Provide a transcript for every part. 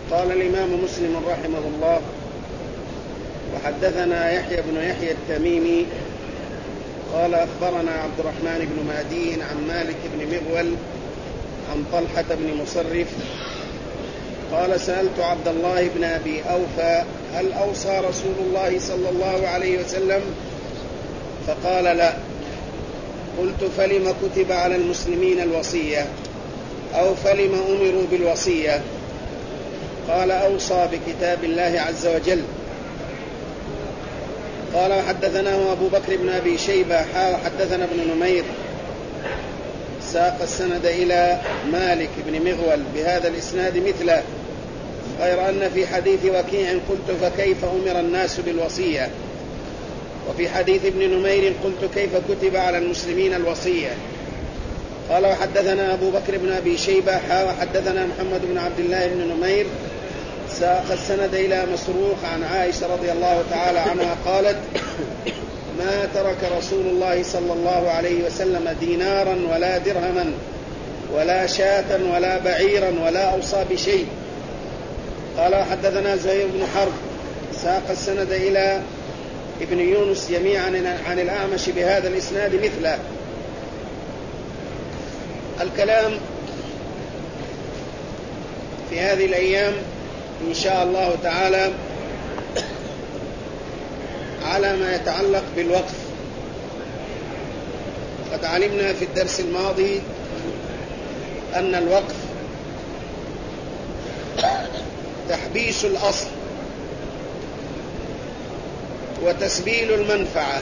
قال الإمام مسلم رحمه الله: وحدثنا يحيى بن يحيى التميمي قال أخبرنا عبد الرحمن بن مهدي عن مالك بن مغول عن طلحة بن مصرف قال: سألت عبد الله بن أبي أوفى: هل أوصى رسول الله صلى الله عليه وسلم؟ فقال: لا. قلت: فلم كتب على المسلمين الوصية؟ أو فلم أمروا بالوصية؟ قال: أوصى بكتاب الله عز وجل. قال: وحدثناه أبو بكر بن أبي شيبة وحدثنا ابن نمير ساق السند إلى مالك بن مغول بهذا الإسناد مثله، غير أن في حديث وكيع قلت: فكيف أمر الناس بالوصية؟ وفي حديث ابن نمير قلت: كيف كتب على المسلمين الوصية؟ قال: وحدثنا أبو بكر بن أبي شيبة وحدثنا محمد بن عبد الله بن نمير ساق السند إلى مسروق عن عائشة رضي الله تعالى عنها قالت: ما ترك رسول الله صلى الله عليه وسلم دينارا ولا درهما ولا شاة ولا بعيرا ولا أوصى بشيء. قال: وحدثنا زهير بن حرب ساق السند إلى ابن يونس جميعا عن الأعمش بهذا الإسناد مثله. الكلام في هذه الأيام إن شاء الله تعالى على ما يتعلق بالوقف. قد علمنا في الدرس الماضي أن الوقف تحبيس الأصل وتسبيل المنفعة.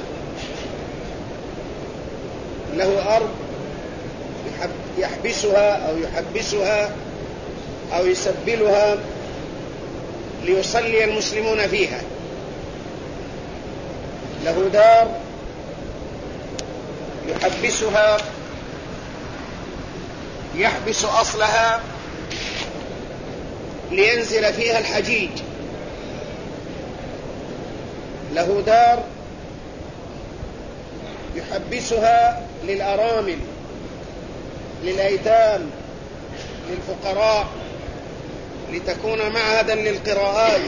له أرض يحبسها أو يسبلها ليصلي المسلمون فيها، له دار يحبسها يحبس أصلها لينزل فيها الحجيج، له دار يحبسها للأرامل للأيتام للفقراء لتكون معهدا للقراءات،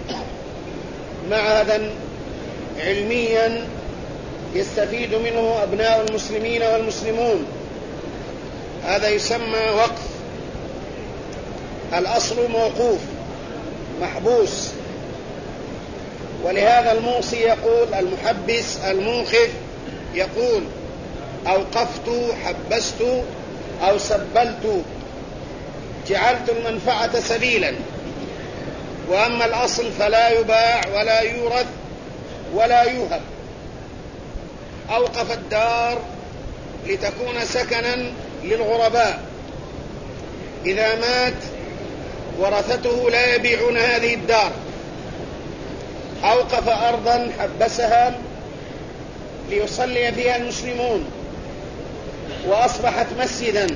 معهدا علميا يستفيد منه أبناء المسلمين والمسلمون. هذا يسمى وقف. الأصل موقوف محبوس. ولهذا الموصي يقول، المحبس الموقف يقول: أوقفت، حبست، أو سبلت، جعلت المنفعة سبيلا. وأما الأصل فلا يباع ولا يورث ولا يوهب. أوقف الدار لتكون سكنا للغرباء، إذا مات ورثته لا يبيعون هذه الدار. أوقف أرضا حبسها ليصلي فيها المسلمون وأصبحت مسجدا،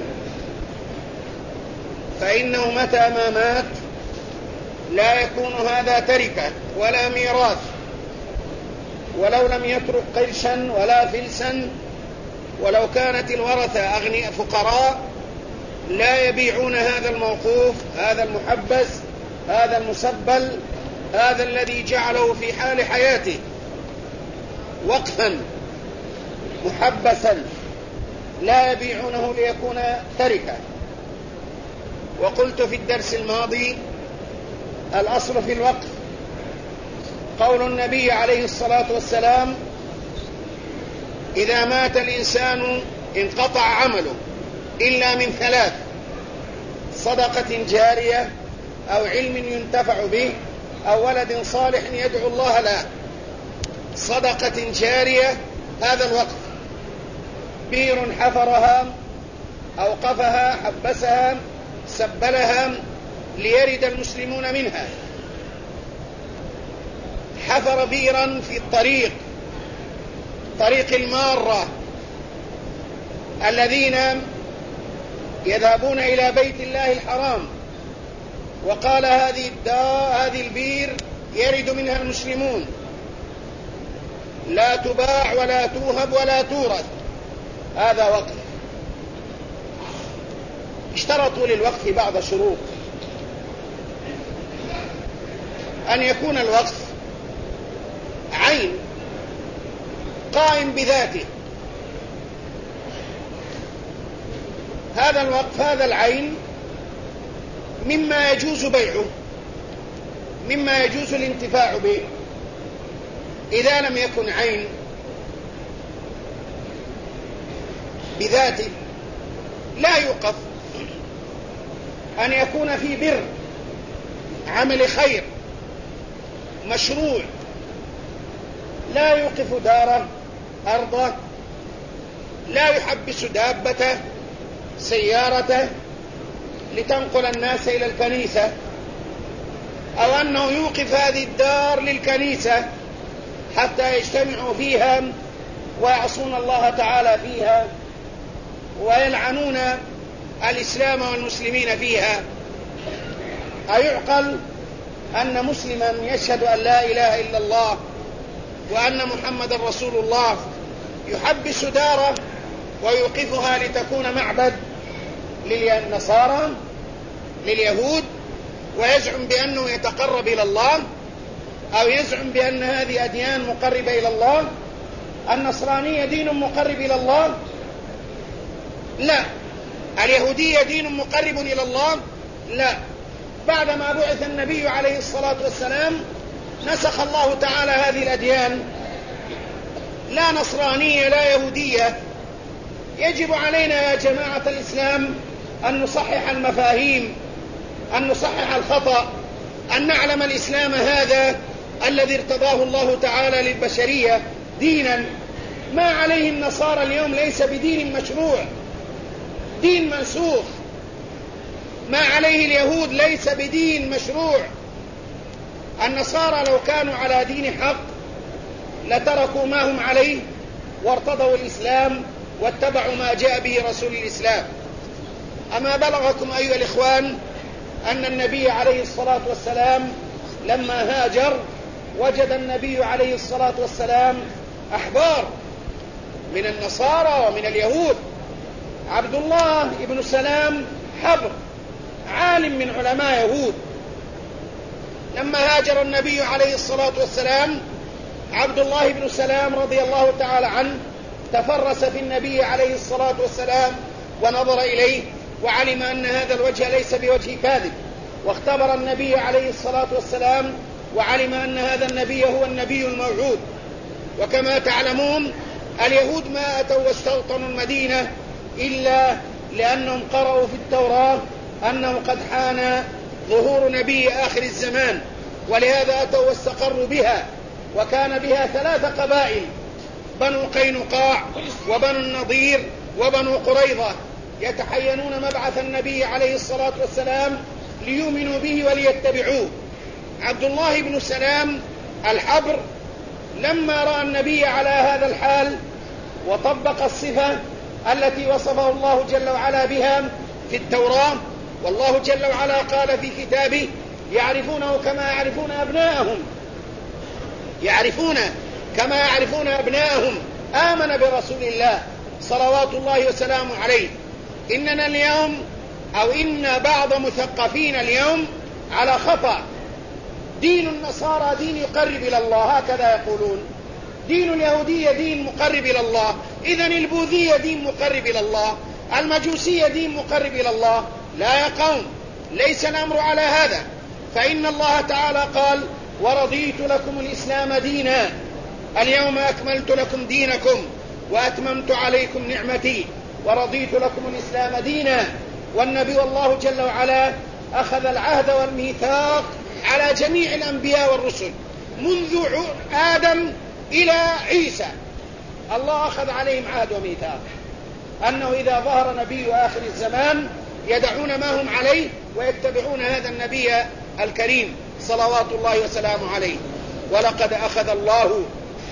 فإنه متى ما مات لا يكون هذا تركة ولا ميراث، ولو لم يترك قرشا ولا فلسا، ولو كانت الورثة أغنياء فقراء لا يبيعون هذا الموقوف، هذا المحبس، هذا المسبل، هذا الذي جعله في حال حياته وقفا محبسا، لا يبيعونه ليكون تركة. وقلت في الدرس الماضي: الأصل في الوقف قول النبي عليه الصلاة والسلام: إذا مات الإنسان انقطع عمله إلا من ثلاث: صدقة جارية، أو علم ينتفع به، أو ولد صالح يدعو الله له. صدقة جارية هذا الوقف، بير حفرها أوقفها حبسها سبلها ليرد المسلمون منها. حفر بيرا في طريق المارة الذين يذهبون إلى بيت الله الحرام، وقال: هذه البير يرد منها المسلمون، لا تباع ولا توهب ولا تورث. هذا وقف. اشترطوا للوقف بعض شروط. أن يكون الوقف عين قائم بذاته. هذا الوقف، هذا العين، مما يجوز بيعه، مما يجوز الانتفاع به. إذا لم يكن عين بذاته لا يوقف. أن يكون في بر، عمل خير، مشروع، لا يوقف داره، أرضه، لا يحبس دابته، سيارته لتنقل الناس إلى الكنيسة، أو أنه يوقف هذه الدار للكنيسة حتى يجتمعوا فيها ويعصون الله تعالى فيها ويلعنون الإسلام والمسلمين فيها. أيعقل أن مسلما يشهد أن لا إله إلا الله وأن محمد رسول الله يحبس داره ويوقفها لتكون معبد للنصارى، لليهود، ويزعم بأنه يتقرب إلى الله، أو يزعم بأن هذه أديان مقربة إلى الله؟ النصرانية دين مقرب إلى الله؟ لا. اليهودية دين مقرب إلى الله؟ لا. بعدما بعث النبي عليه الصلاة والسلام نسخ الله تعالى هذه الأديان، لا نصرانية لا يهودية. يجب علينا يا جماعة الإسلام أن نصحح المفاهيم، أن نصحح الخطأ، أن نعلم الإسلام هذا الذي ارتضاه الله تعالى للبشرية دينا. ما عليه النصارى اليوم ليس بدين مشروع، دين منسوخ. ما عليه اليهود ليس بدين مشروع. النصارى لو كانوا على دين حق لتركوا ما هم عليه وارتضوا الإسلام واتبعوا ما جاء به رسول الإسلام. أما بلغكم أيها الإخوان أن النبي عليه الصلاة والسلام لما هاجر وجد النبي عليه الصلاة والسلام أحبار من النصارى ومن اليهود. عبد الله بن سلام حبر، عالم من علماء يهود. لما هاجر النبي عليه الصلاة والسلام عبد الله بن سلام رضي الله تعالى عنه تفرس في النبي عليه الصلاة والسلام ونظر إليه وعلم أن هذا الوجه ليس بوجه كاذب، واختبر النبي عليه الصلاة والسلام وعلم أن هذا النبي هو النبي الموعود. وكما تعلمون اليهود ما أتوا واستوطنوا المدينة إلا لأنهم قرأوا في التوراة أنه قد حان ظهور نبي آخر الزمان، ولهذا أتوا واستقروا بها. وكان بها 3 قبائل: بنو قينقاع وبنو النضير وبنو قريظة، يتحينون مبعث النبي عليه الصلاة والسلام ليؤمنوا به وليتبعوه. عبد الله بن سلام الحبر لما رأى النبي على هذا الحال وطبق الصفة التي وصفه الله جل وعلا بها في التوراة، والله جل وعلا قال في كتابه: يعرفونه كما يعرفون أبناءهم، يعرفون كما يعرفون أبناءهم. آمن برسول الله صلوات الله وسلامه عليه. إننا اليوم أو إن بعض مثقفين اليوم على خطأ. دين النصارى دين يقرب إلى الله، هكذا يقولون. دين اليهودية دين مقرب إلى الله، إذن البوذية دين مقرب إلى الله، المجوسية دين مقرب إلى الله. لا يا قوم، ليس الأمر على هذا. فإن الله تعالى قال: ورضيت لكم الإسلام دينا، اليوم أكملت لكم دينكم وأتممت عليكم نعمتي ورضيت لكم الإسلام دينا. والنبي والله جل وعلا أخذ العهد والميثاق على جميع الأنبياء والرسل منذ آدم إلى عيسى. الله أخذ عليهم عهد وميثاق أنه إذا ظهر نبي آخر الزمان يدعون ما هم عليه ويتبعون هذا النبي الكريم صلوات الله وسلامه عليه. ولقد أخذ الله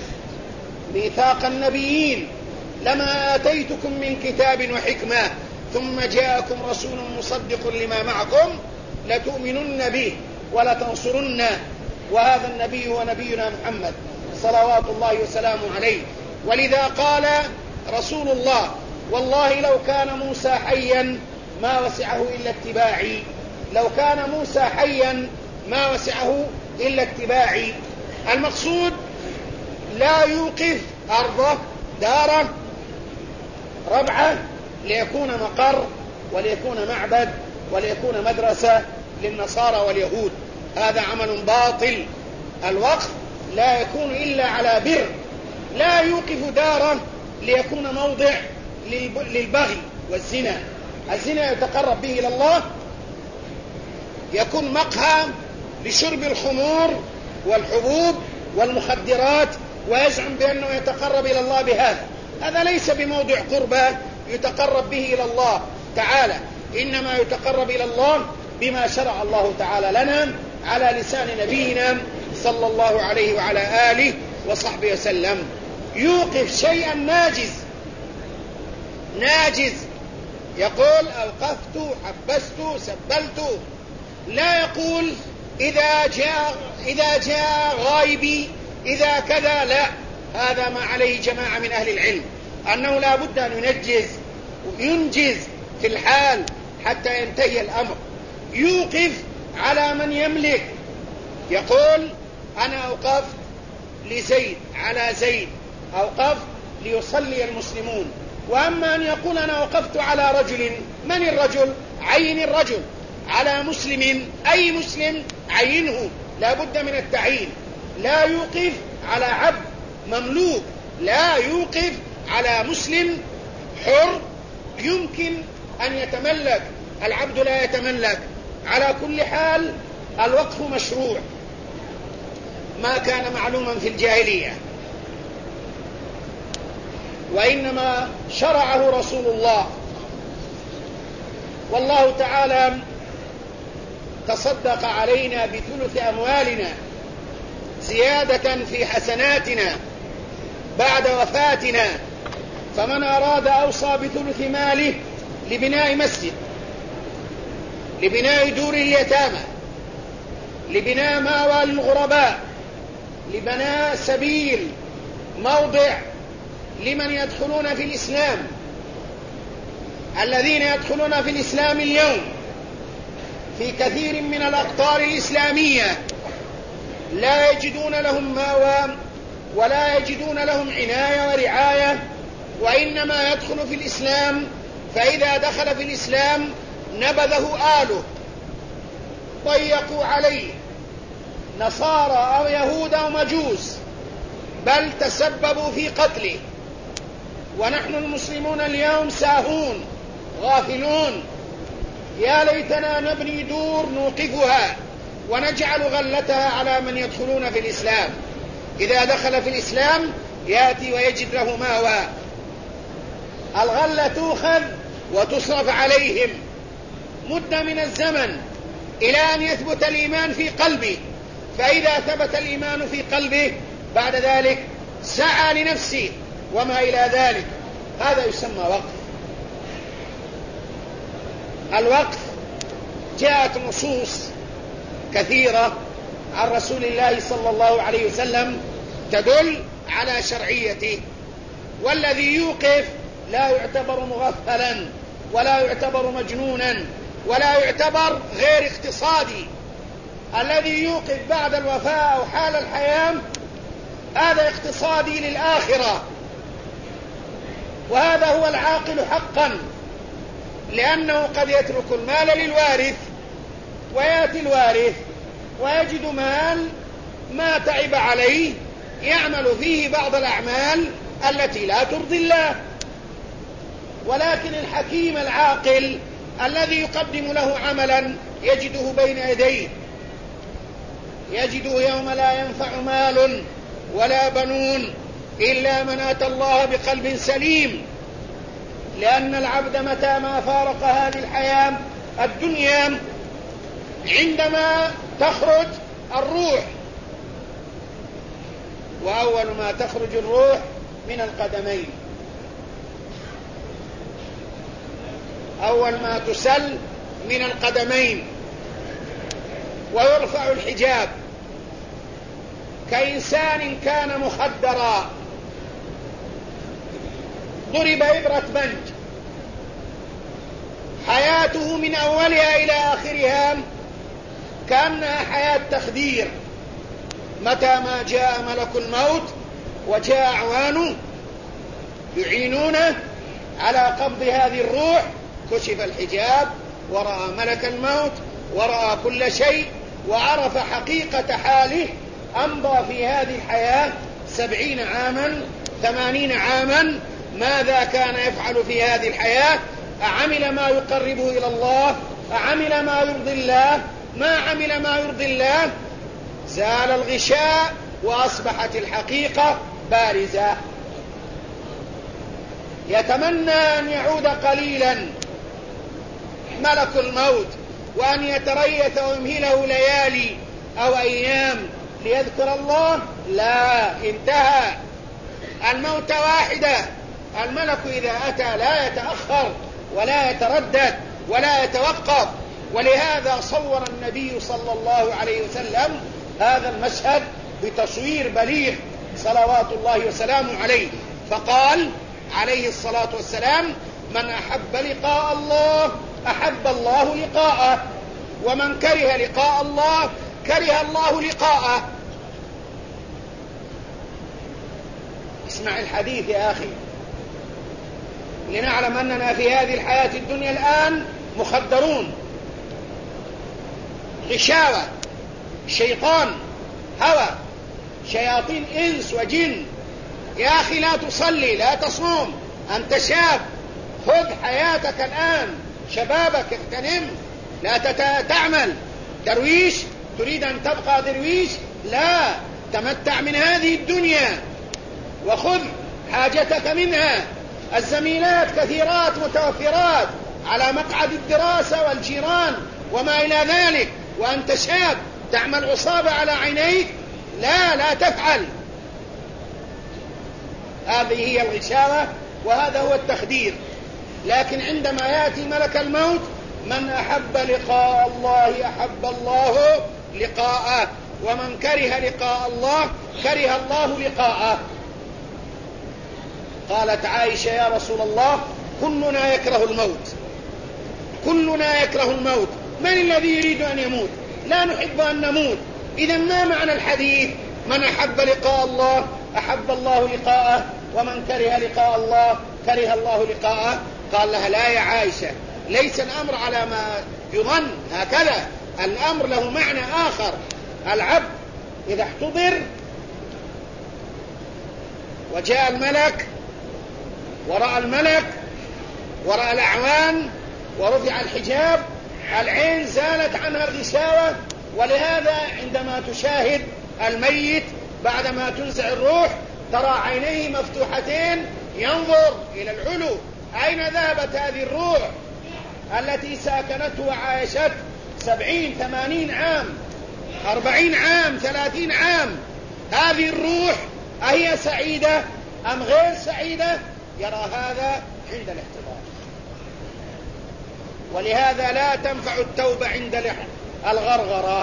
ميثاق النبيين لما آتيتكم من كتاب وحكمة ثم جاءكم رسول مصدق لما معكم لتؤمنن به ولتنصرنه. وهذا النبي هو نبينا محمد صلوات الله وسلامه عليه. ولذا قال رسول الله: والله لو كان موسى حيا ما وسعه إلا اتباعي. لو كان موسى حيا ما وسعه إلا اتباعي. المقصود لا يوقف أرضه داره ربعة ليكون مقر وليكون معبد وليكون مدرسة للنصارى واليهود، هذا عمل باطل. الوقف لا يكون إلا على بر، لا يوقف داره ليكون موضع للبغي والزنا. الزنا يتقرب به إلى الله، يكون مقهى لشرب الخمور والحبوب والمخدرات، ويزعم بأنه يتقرب إلى الله بهذا. هذا ليس بموضع قربة يتقرب به إلى الله تعالى، إنما يتقرب إلى الله بما شرع الله تعالى لنا على لسان نبينا صلى الله عليه وعلى آله وصحبه وسلم. يوقف شيئا ناجز، يقول أوقفت، حبست، سبلت، لا يقول إذا جاء غائبي، إذا كذا، لا. هذا ما عليه جماعة من أهل العلم، أنه لا بد أن ينجز في الحال حتى ينتهي الأمر. يوقف على من يملك، يقول أنا أوقفت لزيد على زيد، أوقفت ليصلي المسلمون. وأما أن يقول أنا وقفت على رجل، من الرجل؟ عين الرجل. على مسلم، أي مسلم عينه، لا بد من التعيين. لا يوقف على عبد مملوك، لا يوقف على مسلم حر يمكن أن يتملك، العبد لا يتملك. على كل حال الوقف مشروع، ما كان معلوما في الجاهلية، وإنما شرعه رسول الله. والله تعالى تصدق علينا بثلث أموالنا زيادة في حسناتنا بعد وفاتنا، فمن أراد أوصى بثلث ماله لبناء مسجد، لبناء دور اليتامى، لبناء مأوى للغرباء، لبناء سبيل، موضع لمن يدخلون في الإسلام. الذين يدخلون في الإسلام اليوم في كثير من الأقطار الإسلامية لا يجدون لهم مأوى ولا يجدون لهم عناية ورعاية، وإنما يدخل في الإسلام، فإذا دخل في الإسلام نبذه آله، ضيقوا عليه نصارى أو يهود أو مجوس، بل تسببوا في قتله. ونحن المسلمون اليوم ساهون غافلون، يا ليتنا نبني دور نوقفها ونجعل غلتها على من يدخلون في الإسلام. إذا دخل في الإسلام يأتي ويجد له مأوى. الغلة تؤخذ وتصرف عليهم مدة من الزمن إلى أن يثبت الإيمان في قلبه، فإذا ثبت الإيمان في قلبه بعد ذلك سعى لنفسه وما إلى ذلك، هذا يسمى وقف. الوقف جاءت نصوص كثيرة عن رسول الله صلى الله عليه وسلم تدل على شرعيته. والذي يوقف لا يعتبر مغفلا ولا يعتبر مجنونا ولا يعتبر غير اقتصادي. الذي يوقف بعد الوفاة أو حال الحياة هذا اقتصادي للآخرة، وهذا هو العاقل حقا، لأنه قد يترك المال للوارث ويأتي الوارث ويجد مال ما تعب عليه يعمل فيه بعض الأعمال التي لا ترضي الله. ولكن الحكيم العاقل الذي يقدم له عملا يجده بين يديه، يجده يوم لا ينفع مال ولا بنون إلا من أتى الله بقلب سليم. لأن العبد متى ما فارق هذه الحياة الدنيا عندما تخرج الروح، وأول ما تخرج الروح من القدمين، أول ما تسل من القدمين، ويرفع الحجاب كإنسان كان مخدرا، ضرب إبرة بنج، حياته من أولها إلى آخرها كأنها حياة تخدير، متى ما جاء ملك الموت وجاء أعوانه يعينونه على قبض هذه الروح، كشف الحجاب ورأى ملك الموت ورأى كل شيء وعرف حقيقة حاله. أمضى في هذه الحياة 70 عاما 80 عاما، ماذا كان يفعل في هذه الحياة؟ أعمل ما يقربه إلى الله؟ أعمل ما يرضي الله؟ ما عمل ما يرضي الله؟ زال الغشاء وأصبحت الحقيقة بارزة. يتمنى أن يعود قليلا ملك الموت وأن يتريث ويمهله ليالي أو أيام ليذكر الله. لا، انتهى. الموت واحدة. الملك إذا أتى لا يتأخر ولا يتردد ولا يتوقف. ولهذا صور النبي صلى الله عليه وسلم هذا المشهد بتصوير بليغ صلوات الله وسلامه عليه، فقال عليه الصلاة والسلام: من أحب لقاء الله أحب الله لقاءه، ومن كره لقاء الله كره الله لقاءه. اسمع الحديث يا أخي، لنعلم أننا في هذه الحياة الدنيا الآن مخدرون، غشاوة، شيطان، هوى، شياطين إنس وجن. يا أخي لا تصلي، لا تصوم، أنت شاب، خذ حياتك الآن، شبابك اغتنم، لا تعمل درويش، تريد أن تبقى درويش؟ لا، تمتع من هذه الدنيا وخذ حاجتك منها. الزميلات كثيرات متوفرات على مقعد الدراسة والجيران وما إلى ذلك، وأنت شاب تعمل عصابة على عينيك؟ لا تفعل. هذه هي الغشاوة وهذا هو التخدير. لكن عندما يأتي ملك الموت: من أحب لقاء الله أحب الله لقاءه، ومن كره لقاء الله كره الله لقاءه. قالت عائشة: يا رسول الله، كلنا يكره الموت، كلنا يكره الموت، من الذي يريد أن يموت؟ لا نحب أن نموت. إذا ما معنى الحديث؟ من أحب لقاء الله أحب الله لقاءه، ومن كره لقاء الله كره الله لقاءه. قال لها: لا يا عائشة، ليس الأمر على ما يظن هكذا، الأمر له معنى آخر. العبد إذا احتضر وجاء الملك ورأى الملك ورأى الأعوان ورفع الحجاب، العين زالت عنها الغشاوة. ولهذا عندما تشاهد الميت بعدما تنزع الروح ترى عينيه مفتوحتين، ينظر إلى العلو، أين ذهبت هذه الروح التي ساكنته وعايشت 70 80 عام 40 عام 30 عام؟ هذه الروح أهي سعيدة أم غير سعيدة؟ يرى هذا عند الاحتضار. ولهذا لا تنفع التوبة عند الغرغرة.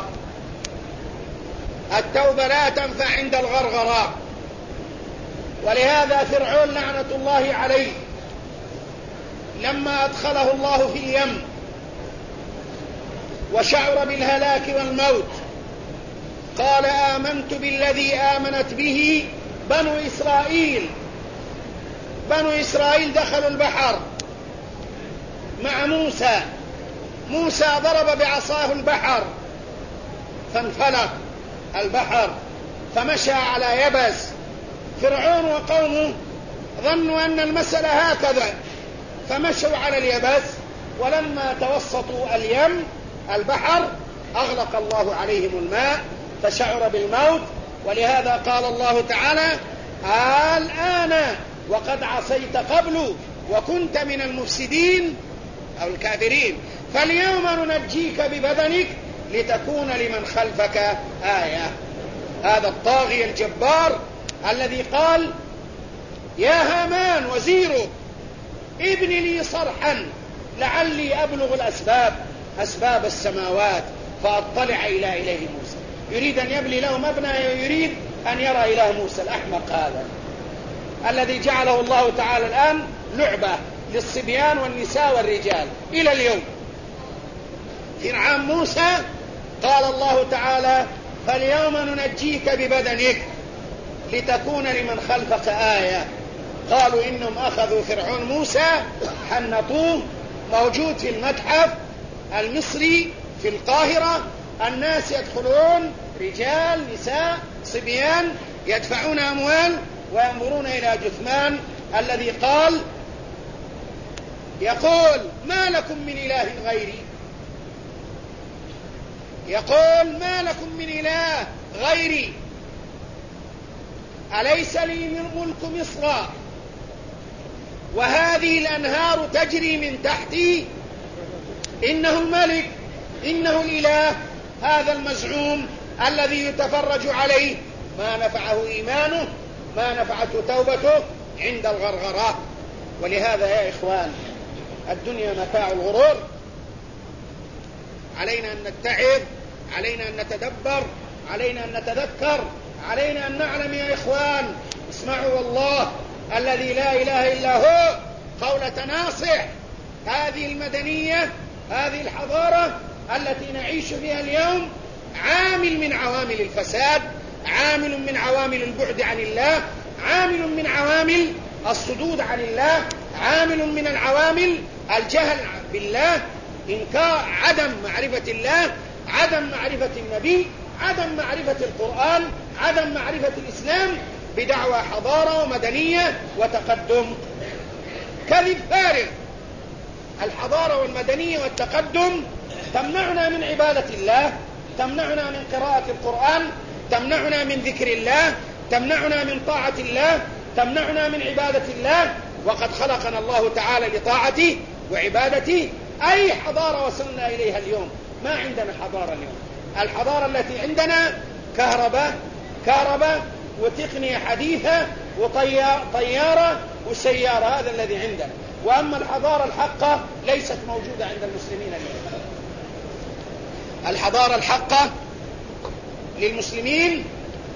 التوبة لا تنفع عند الغرغرة. ولهذا فرعون لعنة الله عليه لما أدخله الله في اليم وشعر بالهلاك والموت قال: آمنت بالذي آمنت به بنو إسرائيل. بنو إسرائيل دخلوا البحر مع موسى، موسى ضرب بعصاه البحر فانفلق البحر فمشى على يبس. فرعون وقومه ظنوا أن المسألة هكذا فمشوا على اليبس، ولما توسطوا اليم البحر أغلق الله عليهم الماء فشعر بالموت. ولهذا قال الله تعالى: الآن وقد عصيت قبل وكنت من المفسدين أو الكافرين، فاليوم ننجيك ببدنك لتكون لمن خلفك آية. هذا الطاغي الجبار الذي قال: يا هامان وزيره ابن لي صرحا لعلي أبلغ أسباب السماوات فأطلع إلى إله موسى. يريد أن يبني له مبنى، يريد أن يرى إله موسى. الأحمق هذا الذي جعله الله تعالى الآن لعبة للصبيان والنساء والرجال إلى اليوم. في عام موسى قال الله تعالى: فاليوم ننجيك ببدنك لتكون لمن خلفك آية. قالوا إنهم أخذوا فرعون موسى حنطوه، موجود في المتحف المصري في القاهرة. الناس يدخلون، رجال نساء صبيان، يدفعون أموال وينظرون إلى جثمان الذي قال يقول ما لكم من إله غيري، يقول ما لكم من إله غيري، أليس لي ملك مصر وهذه الأنهار تجري من تحتي؟ إنه الملك، إنه الإله، هذا المزعوم الذي يتفرج عليه ما نفعه إيمانه، ما نفعته توبته عند الغرغرة. ولهذا يا إخوان الدنيا متاع الغرور، علينا أن نتعظ، علينا أن نتدبر، علينا أن نتذكر، علينا أن نعلم يا إخوان. اسمعوا والله الذي لا إله إلا هو قولة ناصح، هذه المدنية، هذه الحضارة التي نعيش فيها اليوم عامل من عوامل الفساد، عامل من عوامل البعد عن الله، عامل من عوامل الصدود عن الله، عامل من العوامل الجهل بالله، إنكار، عدم معرفة الله، عدم معرفة النبي، عدم معرفة القرآن، عدم معرفة الإسلام، بدعوى حضارة ومدنية وتقدم. كذب فارغ. الحضارة والمدنية والتقدم تمنعنا من عبادة الله، تمنعنا من قراءة القرآن، تمنعنا من ذكر الله، تمنعنا من طاعة الله، تمنعنا من عبادة الله، وقد خلقنا الله تعالى لطاعته وعبادته. أي حضارة وصلنا إليها اليوم؟ ما عندنا حضارة اليوم. الحضارة التي عندنا كهرباء وتقنية حديثة وطيارة وسيارة، هذا الذي عندنا. وأما الحضارة الحقة ليست موجودة عند المسلمين اليوم. الحضارة الحقة للمسلمين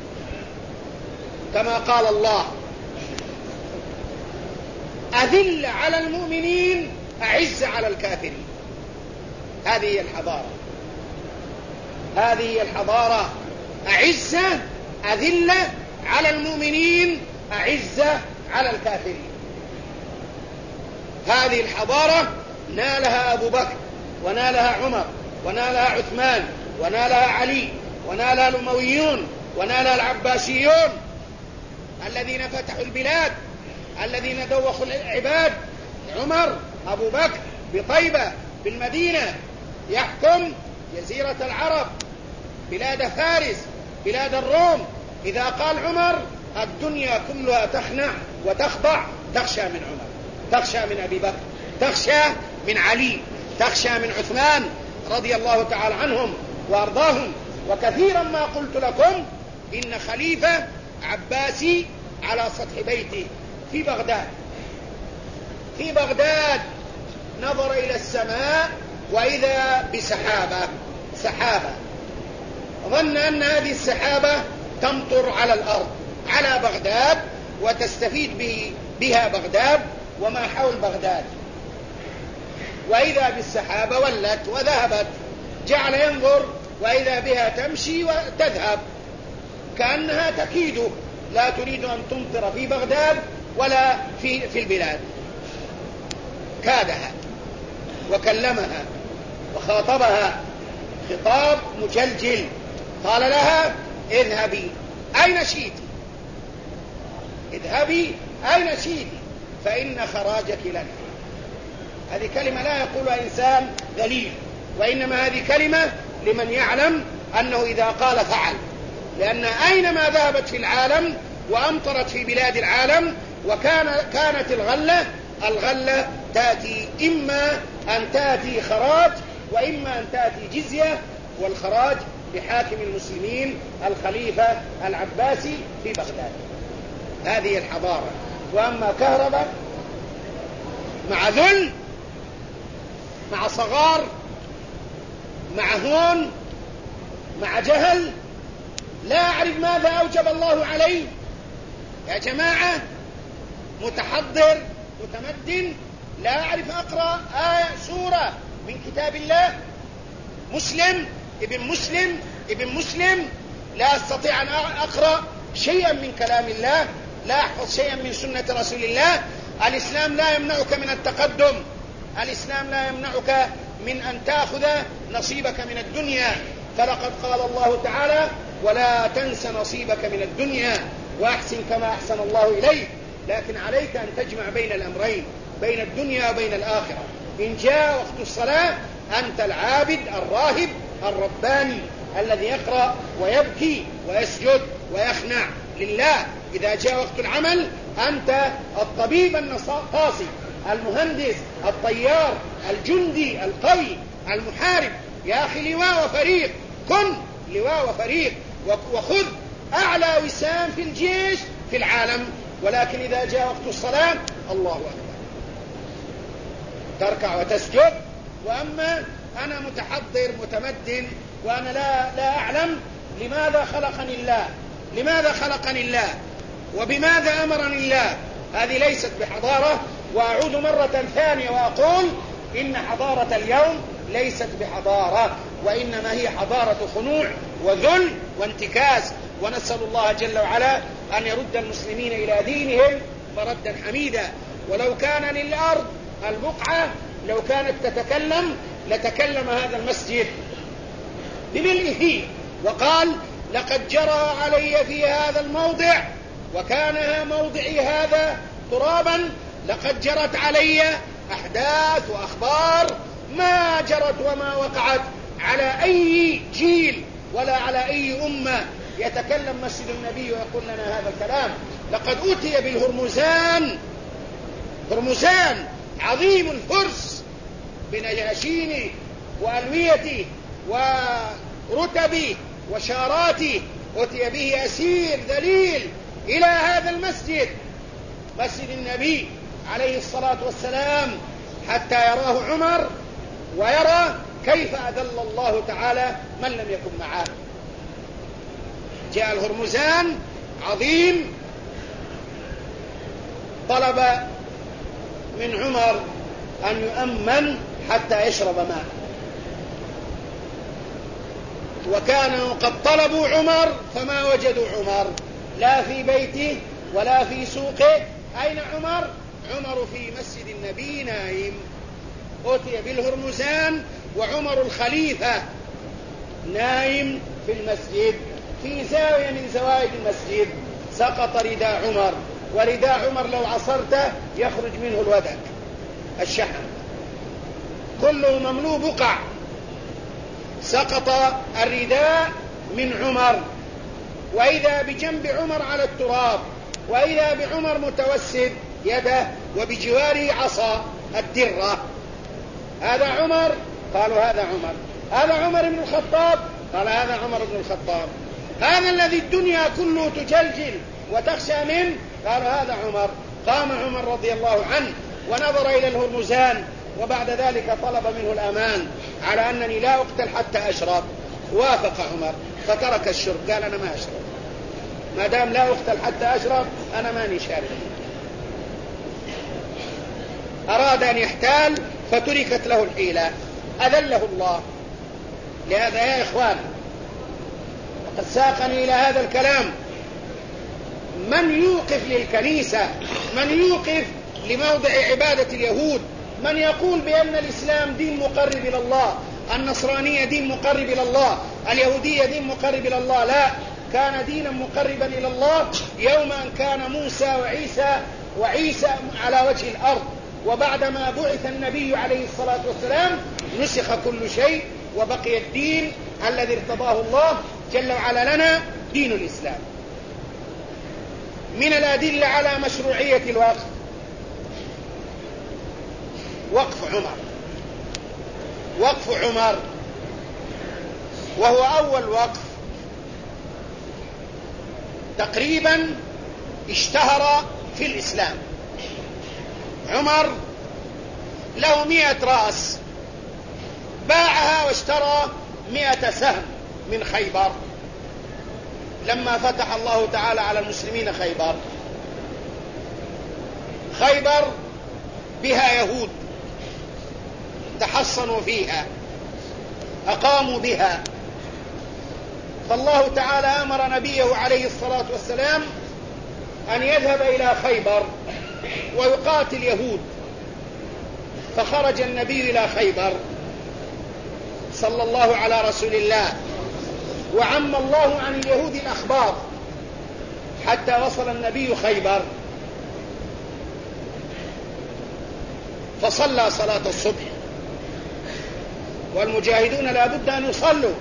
كما قال الله: أذل على المؤمنين أعز على الكافرين. هذه هي الحضارة، هذه هي الحضارة. أعزة، أذلة على المؤمنين، أعزة على الكافرين. هذه الحضارة نالها أبو بكر، ونالها عمر، ونالها عثمان، ونالها علي، ونالها الأمويون، ونالها العباسيون الذين فتحوا البلاد، الذين دوخوا العباد. عمر أبو بكر بطيبة بالمدينة يحكم جزيرة العرب، بلاد فارس، بلاد الروم. إذا قال عمر الدنيا كلها تخنع وتخضع، تخشى من عمر، تخشى من أبي بكر، تخشى من علي، تخشى من عثمان رضي الله تعالى عنهم وأرضاهم. وكثيرا ما قلت لكم إن خليفة عباسي على سطح بيته في بغداد نظر إلى السماء وإذا سحابة، ظن أن هذه السحابة تمطر على الأرض على بغداد وتستفيد بها بغداد وما حول بغداد، وإذا بالسحابة ولت وذهبت. جعل ينظر وإذا بها تمشي وتذهب كأنها تكيد، لا تريد أن تمطر في بغداد ولا في البلاد. كادها وكلمها وخاطبها خطاب مجلجل، قال لها: اذهبي أين شئت، اذهبي أين شئت فإن خراجك لنا. هذه كلمة لا يقولها إنسان ذليل، وإنما هذه كلمة لمن يعلم أنه إذا قال فعل. لأن أينما ذهبت في العالم وأمطرت في بلاد العالم وكانت الغلة تأتي إما أن تأتي خراج وإما أن تأتي جزية، والخراج لحاكم المسلمين الخليفة العباسي في بغداد. هذه الحضارة. وأما كهرباء مع ذل، مع صغار، مع هون، مع جهل، لا أعرف ماذا أوجب الله عليه. يا جماعة، متحضر متمدن، لا أعرف أقرأ آية سورة من كتاب الله. مسلم ابن مسلم لا أستطيع أن أقرأ شيئا من كلام الله، لا أحفظ شيئا من سنة رسول الله. الإسلام لا يمنعك من التقدم، الإسلام لا يمنعك من أن تأخذ نصيبك من الدنيا، فلقد قال الله تعالى: ولا تنس نصيبك من الدنيا وأحسن كما أحسن الله إليك. لكن عليك أن تجمع بين الأمرين، بين الدنيا وبين الآخرة. إن جاء وقت الصلاة أنت العابد الراهب الرباني الذي يقرأ ويبكي ويسجد ويخنع لله. إذا جاء وقت العمل أنت الطبيب القاصي، المهندس، الطيار، الجندي القوي، المحارب. يا أخي لواء وفريق، كن لواء وفريق، وخذ أعلى وسام في الجيش في العالم. ولكن إذا جاء وقت الصلاة الله أكبر، تركع وتسجد. وأما أنا متحضر متمدن وأنا لا أعلم لماذا خلقني الله، لماذا خلقني الله وبماذا أمرني الله، هذه ليست بحضارة. وأعود مرة ثانية وأقول إن حضارة اليوم ليست بحضارة، وإنما هي حضارة خنوع وذل وانتكاس. ونسأل الله جل وعلا أن يرد المسلمين إلى دينهم مردا حميدا. ولو كان للأرض البقعة لو كانت تتكلم لتكلم هذا المسجد بملئه وقال: لقد جرى علي في هذا الموضع وكان موضعي هذا ترابا، لقد جرت علي أحداث وأخبار ما جرت وما وقعت على أي جيل ولا على أي أمة. يتكلم مسجد النبي ويقول لنا هذا الكلام. لقد أتي بالهرمزان، هرمزان عظيم الفرس بنجاشينه وألويته ورتبه وشاراته، أتي به أسير ذليل إلى هذا المسجد، مسجد النبي عليه الصلاة والسلام، حتى يراه عمر ويرى كيف أذل الله تعالى من لم يكن معه. جاء الهرمزان عظيم، طلب من عمر أن يؤمن حتى يشرب ماء، وكانوا قد طلبوا عمر فما وجدوا عمر لا في بيته ولا في سوقه. أين عمر؟ عمر في مسجد النبي نائم. أتي بالهرمزان وعمر الخليفة نائم في المسجد في زاوية من زوايا المسجد. سقط رداء عمر، ورداء عمر لو عصرته يخرج منه الودك الشحم، كله مملوء بقع. سقط الرداء من عمر، وإذا بجنب عمر على التراب، وإذا بعمر متوسد يده وبجواره عصا الدرة. هذا عمر؟ قالوا هذا عمر. هذا عمر بن الخطاب؟ قال هذا عمر بن الخطاب. هذا الذي الدنيا كله تجلجل وتخشى منه؟ قالوا هذا عمر. قام عمر رضي الله عنه ونظر إلى الهرمزان، وبعد ذلك طلب منه الأمان على أنني لا أقتل حتى أشرب. وافق عمر فترك الشرب، قال أنا ما أشرب، ما دام لا أقتل حتى أشرب أنا ماني شارب. أراد أن يحتال فتركت له الحيلة، أذله الله. لهذا يا إخوان وقد ساقني إلى هذا الكلام من يوقف للكنيسة، من يوقف لموضع عبادة اليهود، من يقول بأن الإسلام دين مقرب إلى الله، النصرانية دين مقرب إلى الله، اليهودية دين مقرب إلى الله. لا، كان دينا مقربا إلى الله يوم أن كان موسى وعيسى على وجه الأرض، وبعدما بعث النبي عليه الصلاة والسلام نسخ كل شيء، وبقي الدين الذي ارتضاه الله جل وعلا لنا دين الإسلام. من الأدلة على مشروعية الوقف وقف عمر، وقف عمر، وهو أول وقف تقريبا اشتهر في الإسلام. عمر له 100 رأس، باعها واشترى 100 سهم من خيبر لما فتح الله تعالى على المسلمين خيبر. خيبر بها يهود تحصنوا فيها، أقاموا بها، فالله تعالى أمر نبيه عليه الصلاة والسلام أن يذهب إلى خيبر ويقاتل يهود، فخرج النبي إلى خيبر صلى الله على رسول الله، وعم الله عن اليهود الأخبار حتى وصل النبي خيبر، فصلى صلاة الصبح. والمجاهدون لا بد أن يصلوا،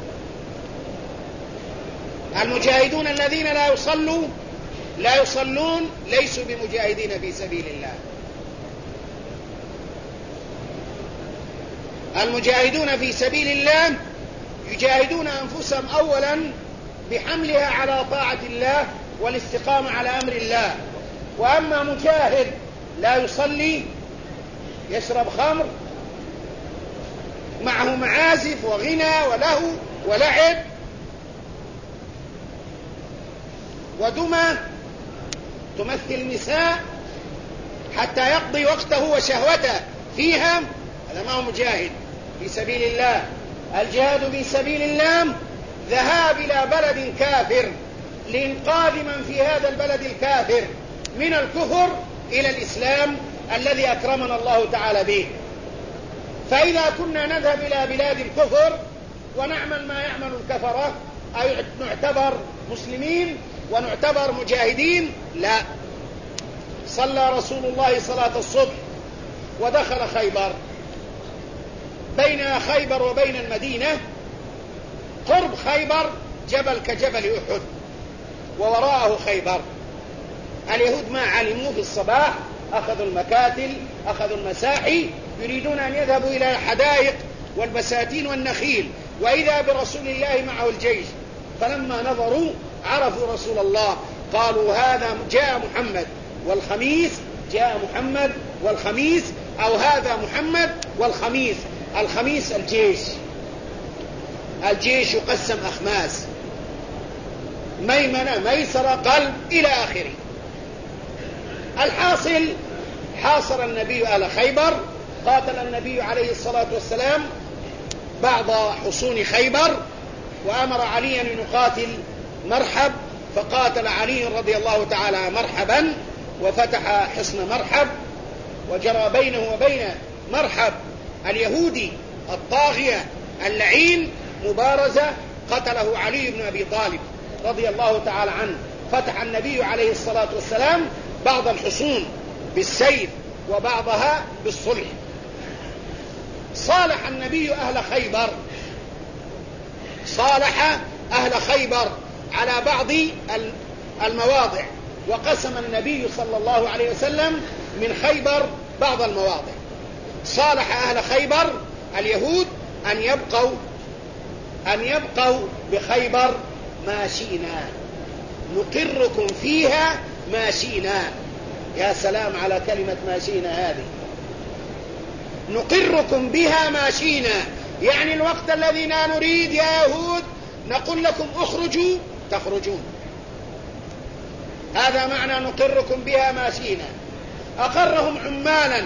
المجاهدون الذين لا يصلون ليسوا بمجاهدين في سبيل الله. المجاهدون في سبيل الله يجاهدون أنفسهم أولا بحملها على طاعة الله والاستقامة على أمر الله. وأما مجاهد لا يصلي يشرب خمر، معه معازف وغنى ولهو ولعب ودمى تمثل نساء حتى يقضي وقته وشهوته فيها، هذا ما هو مجاهد في سبيل الله. الجهاد في سبيل الله ذهاب إلى بلد كافر لإنقاذ من في هذا البلد الكافر من الكفر إلى الإسلام الذي أكرمنا الله تعالى به. فإذا كنا نذهب إلى بلاد الكفر ونعمل ما يعمل الكفرة أي نعتبر مسلمين ونعتبر مجاهدين؟ لا. صلى رسول الله صلاة الصبح ودخل خيبر. بين خيبر وبين المدينة قرب خيبر جبل كجبل أحد ووراءه خيبر. اليهود ما علموا في الصباح أخذوا المكاتل أخذوا المساحي، يريدون أن يذهبوا إلى الحدائق والبساتين والنخيل، وإذا برسول الله معه الجيش. فلما نظروا عرفوا رسول الله، قالوا هذا جاء محمد والخميس، جاء محمد والخميس، أو هذا محمد والخميس. الخميس الجيش يقسم أخماس، ميمنة ميسرة قلب إلى آخره. الحاصل حاصر النبي أهل خيبر، قاتل النبي عليه الصلاة والسلام بعض حصون خيبر، وأمر عليا أن يقاتل مرحب، فقاتل علي رضي الله تعالى مرحبا وفتح حصن مرحب، وجرى بينه وبين مرحب اليهودي الطاغية اللعين مبارزة قتله علي بن أبي طالب رضي الله تعالى عنه. فتح النبي عليه الصلاة والسلام بعض الحصون بالسيف وبعضها بالصلح. صالح النبي أهل خيبر على بعض المواضع، وقسم النبي صلى الله عليه وسلم من خيبر بعض المواضع. صالح أهل خيبر اليهود أن يبقوا بخيبر ما شئنا، نقركم فيها ما شئنا. يا سلام على كلمة ما شئنا هذه، نقركم بها ما شئنا، يعني الوقت الذي لا نريد يا يهود نقول لكم اخرجوا تخرجون. هذا معنى نقركم بها ما شئنا. أقرهم عمالا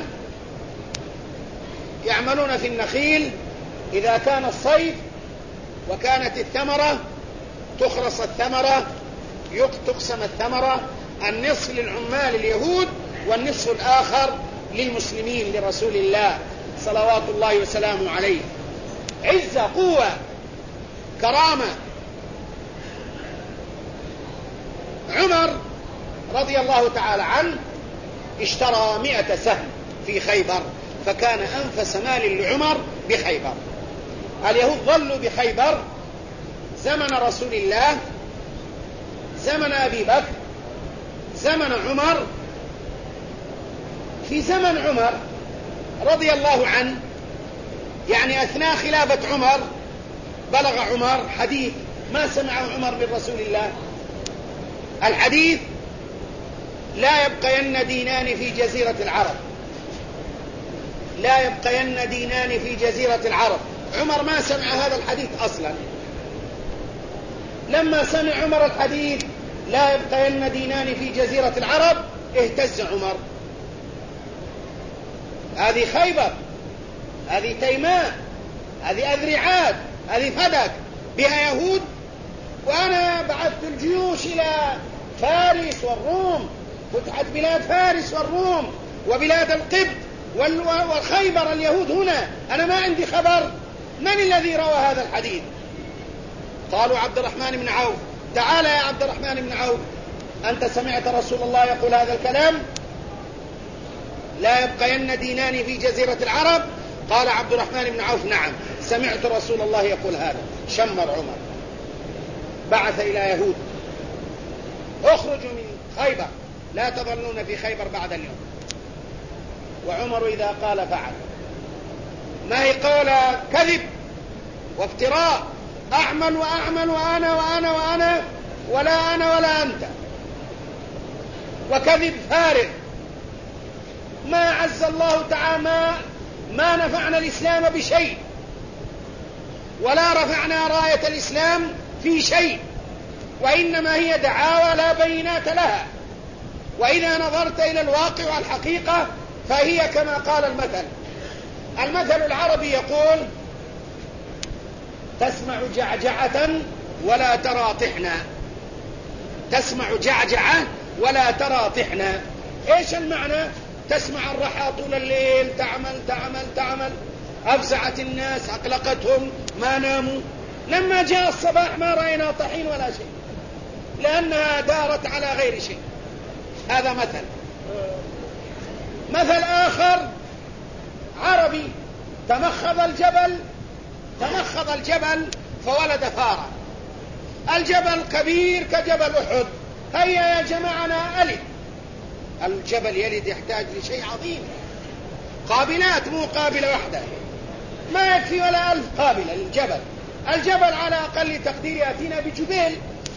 يعملون في النخيل، إذا كان الصيف وكانت الثمرة تخرص الثمرة، تقسم الثمرة، النصف للعمال اليهود والنصف الآخر للمسلمين لرسول الله صلوات الله وسلامه عليه. عزة، قوة، كرامة. عمر رضي الله تعالى عنه اشترى 100 سهم في خيبر، فكان أنفس مال لعمر بخيبر. اليهود ظلوا بخيبر زمن رسول الله، زمن أبي بكر، زمن عمر. في زمن عمر رضي الله عنه، يعني أثناء خلافة عمر، بلغ عمر حديث ما سمعه عمر من رسول الله. الحديث: لا يبقين دينان في جزيرة العرب، لا يبقين دينان في جزيرة العرب. عمر ما سمع هذا الحديث أصلا. لما سمع عمر الحديث لا يبقين دينان في جزيرة العرب اهتز عمر. هذه خيبر، هذه تيماء، هذه أذرعات، هذه فدك بها يهود، الجيوش إلى فارس والروم، فتحت بلاد فارس والروم وبلاد القبط والخيبر، اليهود هنا. أنا ما عندي خبر. من الذي روى هذا الحديث؟ قالوا عبد الرحمن بن عوف. تعال يا عبد الرحمن بن عوف، أنت سمعت رسول الله يقول هذا الكلام؟ لا يبقين دينان في جزيرة العرب. قال عبد الرحمن بن عوف: نعم، سمعت رسول الله يقول هذا. شمر عمر، بعث إلى يهود: اخرجوا من خيبر، لا تظلون في خيبر بعد اليوم. وعمر إذا قال فعل. ما هي قول كذب وافتراء، أعمل وأعمل وأنا وأنا وأنا، ولا أنا ولا أنت، وكذب فارغ. ما عز الله تعالى، ما نفعنا الإسلام بشيء، ولا رفعنا راية الإسلام في شيء، وإنما هي دعاوى لا بينات لها. وإذا نظرت إلى الواقع والحقيقة فهي كما قال المثل العربي يقول: تسمع جعجعة ولا ترى طحنا. تسمع جعجعة ولا ترى طحنا. إيش المعنى؟ تسمع الرحى طول الليل، تعمل، أفزعت الناس، أقلقتهم، ما ناموا. لما جاء الصباح ما رأينا طحين ولا شيء، لأنها دارت على غير شيء. هذا مثل آخر عربي: تمخض الجبل فولد فارا. الجبل كبير كجبل أحد. هيا يا جماعة ألد. الجبل يلد يحتاج لشيء عظيم، قابلات، مو قابلة واحدة، ما يكفي ولا 1000 قابلة للجبل. الجبل على أقل تقدير يأتينا بجبال.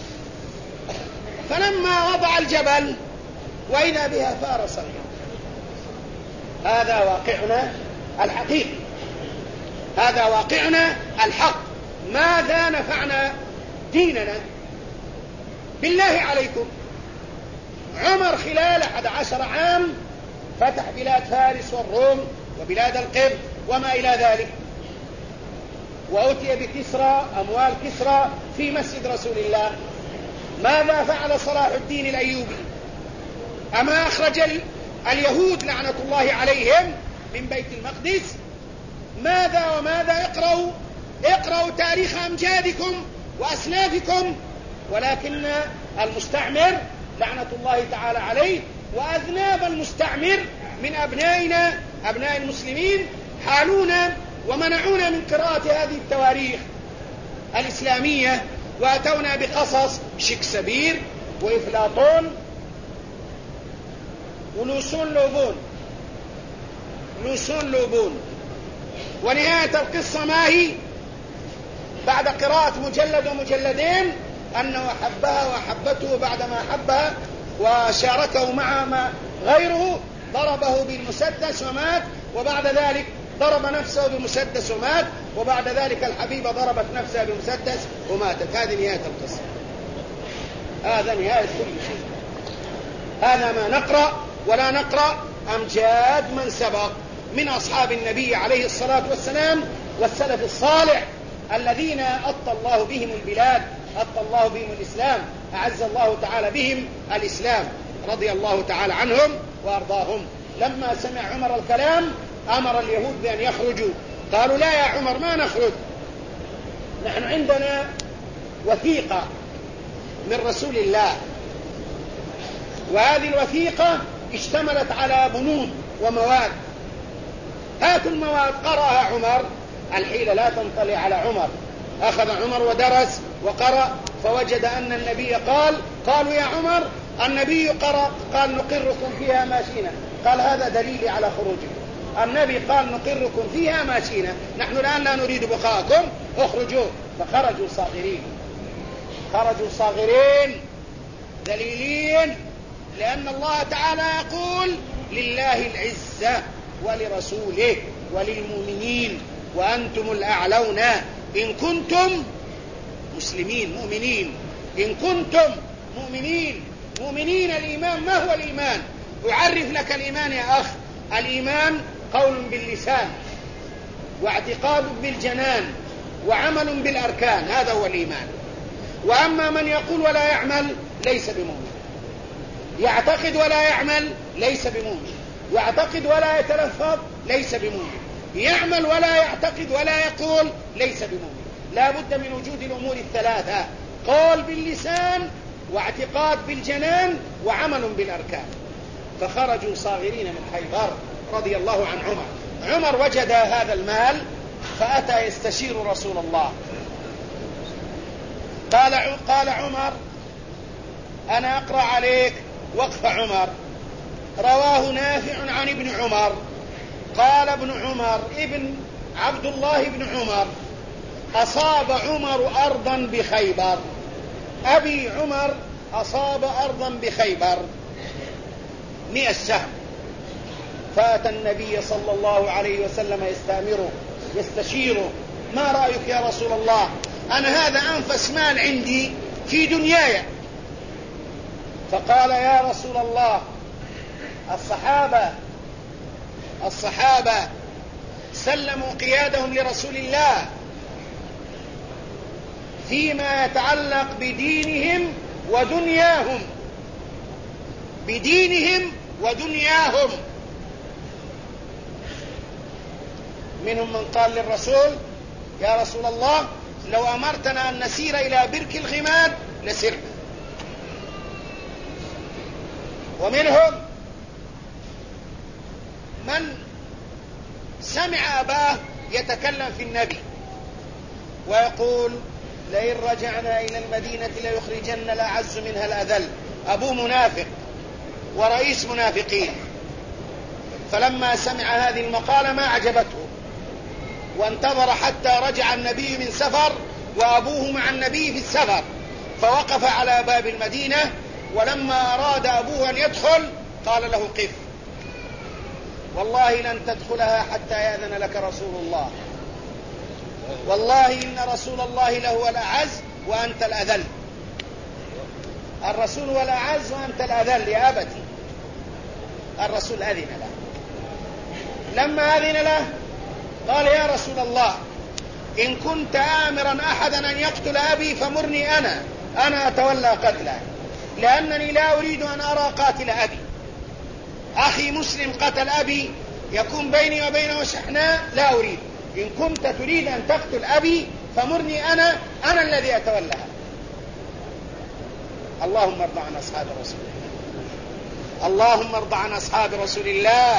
فلما وضع الجبل وإذا بها فار صغير. هذا واقعنا الحقيقي، هذا واقعنا الحق. ماذا نفعنا ديننا؟ بالله عليكم، عمر خلال 11 عام فتح بلاد فارس والروم وبلاد القبط وما إلى ذلك، وأتي بكسرى، أموال كسرى في مسجد رسول الله. ماذا فعل صلاح الدين الأيوبي؟ أما أخرج اليهود لعنة الله عليهم من بيت المقدس؟ ماذا وماذا؟ اقرأوا تاريخ أمجادكم وأسلافكم. ولكن المستعمر لعنة الله تعالى عليه وأذناب المستعمر من أبنائنا أبناء المسلمين حالونا ومنعونا من قراءة هذه التواريخ الإسلامية، وأتونا بقصص شكسبير وإفلاطون ولوسون لوبون. ونهاية القصة ما هي؟ بعد قراءة مجلد ومجلدين أنه أحبها وأحبته، بعدما أحبها وشاركه مع غيره ضربه بالمسدس ومات، وبعد ذلك ضرب نفسه بمسدس ومات، وبعد ذلك الحبيبة ضربت نفسها بمسدس وماتت. هذه نهاية القصة، هذا نهاية كل شيء. هذا ما نقرأ، ولا نقرأ أمجاد من سبق من أصحاب النبي عليه الصلاة والسلام والسلف الصالح الذين أطى الله بهم البلاد، أطى الله بهم الإسلام، أعز الله تعالى بهم الإسلام، رضي الله تعالى عنهم وأرضاهم. لما سمع عمر الكلام أمر اليهود بأن يخرجوا. قالوا: لا يا عمر، ما نخرج، نحن عندنا وثيقة من رسول الله، وهذه الوثيقة اشتملت على بنود ومواد. هاتوا المواد. قرأها عمر. الحيلة لا تنطلي على عمر. أخذ عمر ودرس وقرأ، فوجد أن النبي قالوا: يا عمر، النبي قرأ، قال: نقركم فيها ما شئنا. قال: هذا دليلي على خروجكم. النبي قال: نقركم فيها ما شئنا، نحن الآن لا نريد بقاءكم، اخرجوا. فخرجوا صاغرين ذليلين، لأن الله تعالى يقول: لله العزة ولرسوله وللمؤمنين وأنتم الأعلون إن كنتم مسلمين مؤمنين. إن كنتم مؤمنين. الإيمان ما هو الإيمان؟ أعرف لك الإيمان يا أخ. الإيمان قول باللسان، واعتقاد بالجنان، وعمل بالأركان، هذا هو الإيمان. وأما من يقول ولا يعمل ليس بمؤمن. يعتقد ولا يعمل ليس بمؤمن، يعتقد ولا يتلفظ ليس بمؤمن، يعمل ولا يعتقد ولا يقول ليس بمؤمن. لا بد من وجود الأمور الثلاثة: قول باللسان، واعتقاد بالجنان، وعمل بالأركان. فخرجوا صاغرين من خيبر رضي الله عن عمر. عمر وجد هذا المال فأتى يستشير رسول الله. قال عمر: أنا أقرأ عليك. وقف عمر. رواه نافع عن ابن عمر قال ابن عمر ابن عبد الله بن عمر: أصاب عمر أرضا بخيبر. أبي عمر أصاب أرضا بخيبر 100 سهم، فأتى النبي صلى الله عليه وسلم يستأمره يستشيره: ما رأيك يا رسول الله؟ أنا هذا أنفس مال عندي في دنياي. فقال: يا رسول الله، الصحابة سلموا قيادهم لرسول الله فيما يتعلق بدينهم ودنياهم. منهم من قال للرسول: يا رسول الله، لو أمرتنا أن نسير إلى برك الغماد لسرنا. ومنهم من سمع أباه يتكلم في النبي ويقول: لئن رجعنا إلى المدينة ليخرجن الأعز منها الأذل. أبوه منافق ورئيس منافقين. فلما سمع هذه المقالة ما عجبته، وانتظر حتى رجع النبي من سفر وأبوه مع النبي في السفر، فوقف على باب المدينة، ولما أراد أبوه أن يدخل قال له: قف، والله لن تدخلها حتى يأذن لك رسول الله، والله إن رسول الله لهو الأعز وأنت الأذل. الرسول هو الأعز وأنت الأذل يا أبتي. الرسول أذن له. لما أذن له قال: يا رسول الله، إن كنت آمرا أحدا أن يقتل أبي فمرني أنا أتولى قتله، لأنني لا أريد أن أرى قاتل أبي. أخي مسلم قتل أبي يكون بيني وبينه شحناء، لا أريد. إن كنت تريد أن تقتل أبي فمرني أنا الذي أتولها. اللهم ارض عن أصحاب رسول الله، اللهم ارض عن أصحاب رسول الله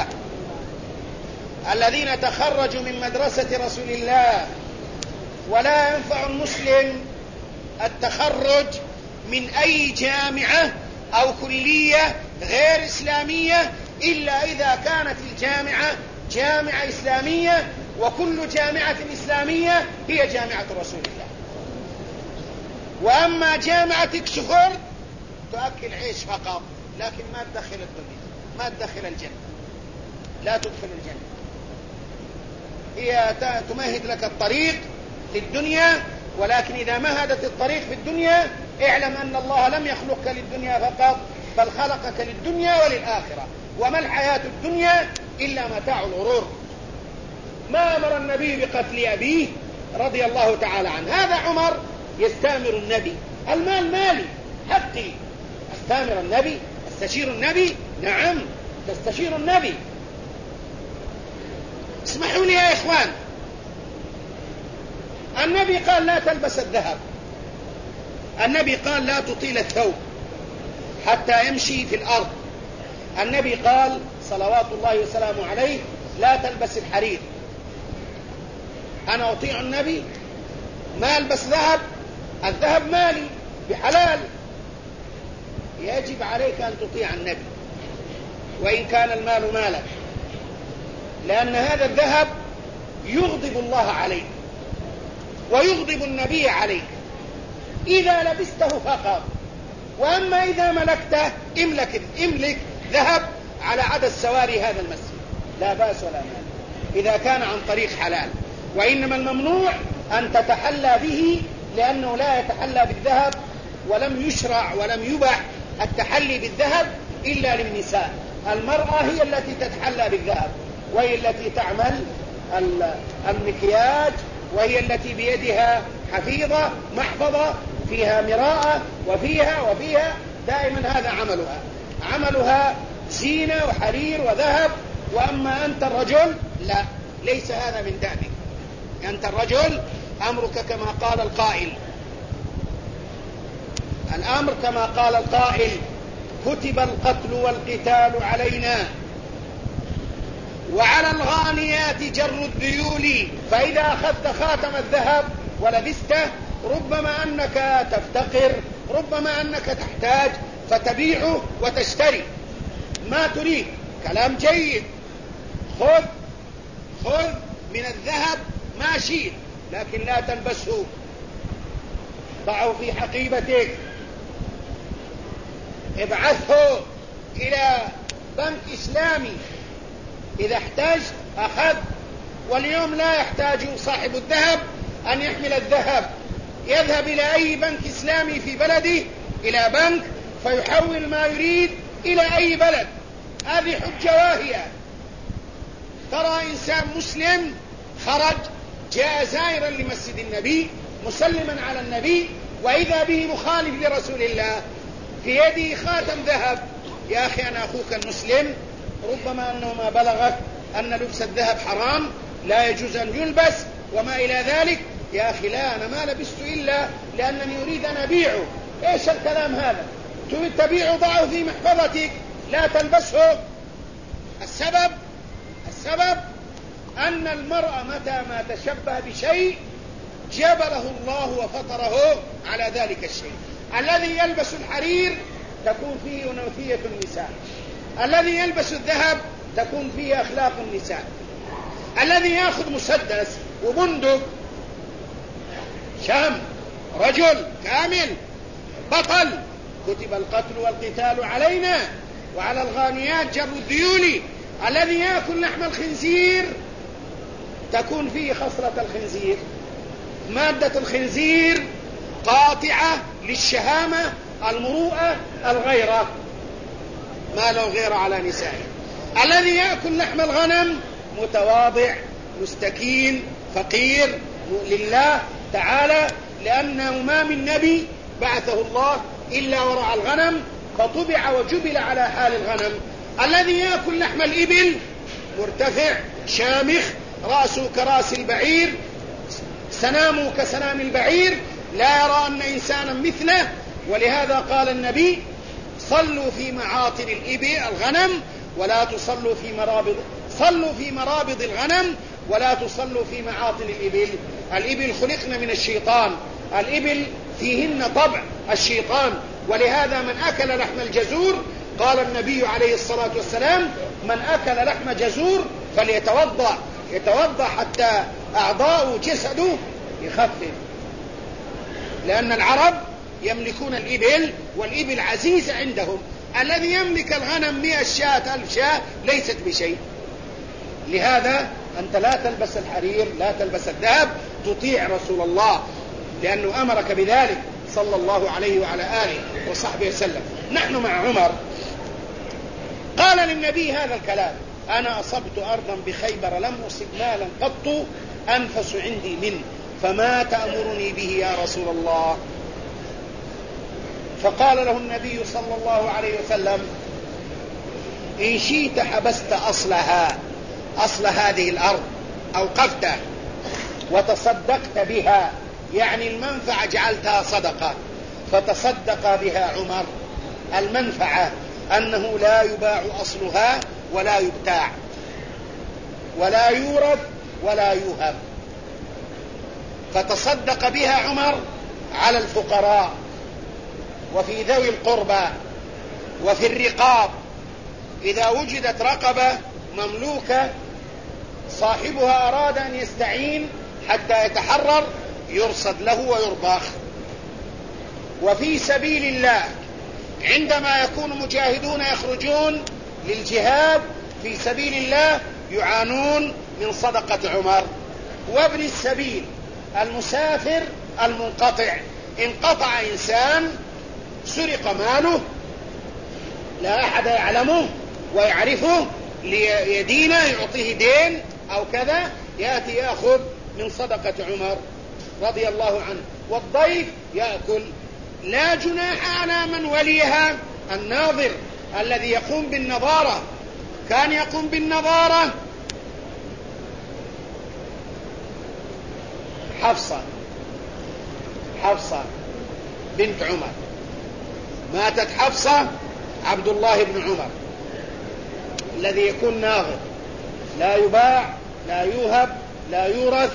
الذين تخرجوا من مدرسة رسول الله. ولا ينفع المسلم التخرج من أي جامعة أو كلية غير إسلامية إلا إذا كانت الجامعة جامعة إسلامية، وكل جامعة إسلامية هي جامعة رسول الله. وأما جامعة اكسفورد تأكل عيش فقط، لكن ما تدخل الدنيا، ما تدخل الجنة، لا تدخل الجنة. هي تمهد لك الطريق في الدنيا، ولكن إذا مهدت الطريق في الدنيا اعلم أن الله لم يخلقك للدنيا فقط، بل خلقك للدنيا وللآخرة. وما الحياة الدنيا إلا متاع الغرور. ما أمر النبي بقتل أبيه رضي الله تعالى عنه. هذا عمر يستأمر النبي: المال مالي حقي. استأمر النبي؟ استشير النبي؟ نعم تستشير النبي. اسمحوا لي يا إخوان، النبي قال: لا تلبس الذهب. النبي قال: لا تطيل الثوب حتى يمشي في الأرض. النبي قال صلوات الله وسلامه عليه: لا تلبس الحرير. أنا أطيع النبي، ما ألبس ذهب، الذهب مالي بحلال. يجب عليك أن تطيع النبي وإن كان المال مالك، لأن هذا الذهب يغضب الله عليك ويغضب النبي عليك إذا لبسته فقط. وأما إذا ملكته املك ذهب على عدد سواري هذا المسجد، لا بأس ولا مانع إذا كان عن طريق حلال. وإنما الممنوع أن تتحلى به، لأنه لا يتحلى بالذهب، ولم يشرع ولم يبح التحلي بالذهب إلا للنساء. المرأة هي التي تتحلى بالذهب، وهي التي تعمل المكياج، وهي التي بيدها حفيظة محفظة فيها مراءة وفيها دائما هذا عملها زينة وحرير وذهب. وأما أنت الرجل لا، ليس هذا من دأبك. أنت الرجل أمرك كما قال القائل، الأمر كما قال القائل: كتب القتل والقتال علينا وعلى الغانيات جر الذيول، فإذا أخذت خاتم الذهب ولبسته ربما أنك تفتقر، ربما أنك تحتاج فتبيعه وتشتري ما تريد. كلام جيد، خذ من الذهب ما شئت، لكن لا تلبسه، ضعه في حقيبتك، ابعثه إلى بنك إسلامي، إذا احتاج أخذ. واليوم لا يحتاج صاحب الذهب أن يحمل الذهب، يذهب إلى أي بنك إسلامي في بلده، إلى بنك، فيحول ما يريد إلى أي بلد. هذه حجة واهية. ترى إنسان مسلم خرج جاء زائرا لمسجد النبي مسلما على النبي، وإذا به مخالف لرسول الله في يده خاتم ذهب. يا أخي أنا أخوك المسلم، ربما أنه ما بلغك أن لبس الذهب حرام، لا يجوز أن يلبس وما إلى ذلك. يا أخي لا، أنا ما لبست إلا لأنني أريد أن أبيعه. إيش الكلام هذا؟ تريد تبيعه، ضعه في محفظتك، لا تلبسه. السبب أن المرء متى ما تشبه بشيء جبله الله وفطره على ذلك الشيء. الذي يلبس الحرير تكون فيه أنوثية النساء، الذي يلبس الذهب تكون فيه أخلاق النساء، الذي يأخذ مسدس وبندق شهم رجل كامل بطل. كتب القتل والقتال علينا وعلى الغانيات جر الذيول. الذي يأكل لحم الخنزير تكون فيه خصلة الخنزير، مادة الخنزير قاطعة للشهامة، المروءة، الغيرة، ما له غير على نسائه. الذي يأكل لحم الغنم متواضع مستكين فقير لله تعالى، لأنه ما من نبي بعثه الله إلا ورعى الغنم فطبع وجبل على حال الغنم. الذي يأكل لحم الإبل مرتفع شامخ، رأسه كراس البعير، سنامه كسنام البعير، لا يرى أن إنسانا مثله. ولهذا قال النبي: صلوا في معاطن الإبل الغنم ولا تصلوا في مرابض، صلوا في مرابض الغنم ولا تصلوا في معاطن الإبل. الإبل خلقنا من الشيطان، الإبل فيهن طبع الشيطان. ولهذا من أكل لحم الجزور قال النبي عليه الصلاة والسلام: من أكل لحم جزور يتوضأ حتى أعضاء جسده يخفف. لأن العرب يملكون الإبل والإبل عزيزة عندهم. الذي يملك الغنم 100 شاة 1000 شاة ليست بشيء. لهذا أنت لا تلبس الحرير، لا تلبس الذهب، تطيع رسول الله لأنه أمرك بذلك صلى الله عليه وعلى آله وصحبه وسلم. نحن مع عمر قال للنبي هذا الكلام: أنا أصبت أرضا بخيبر لم أصب مالا قط أنفس عندي منه، فما تأمرني به يا رسول الله؟ فقال له النبي صلى الله عليه وسلم: إن شئت حبست أصل هذه الأرض، أوقفته وتصدقت بها، يعني المنفعة جعلتها صدقة، فتصدق بها عمر. المنفعة أنه لا يباع أصلها ولا يبتاع ولا يورث ولا يوهب، فتصدق بها عمر على الفقراء وفي ذوي القربى وفي الرقاب. إذا وجدت رقبة مملوكة صاحبها أراد أن يستعين حتى يتحرر يرصد له ويرضخ. وفي سبيل الله عندما يكون مجاهدون يخرجون للجهاد في سبيل الله يعانون من صدقة عمر. وابن السبيل المسافر المنقطع، انقطع إنسان سرق ماله لا أحد يعلمه ويعرفه ليدينه، يعطيه دين أو كذا، يأتي يأخذ من صدقة عمر رضي الله عنه. والضيف يأكل لا جناح على من وليها الناظر الذي يقوم بالنظارة. كان يقوم بالنظارة حفصة بنت عمر. ماتت حفصة، عبد الله بن عمر الذي يكون ناظر، لا يباع لا يوهب لا يورث،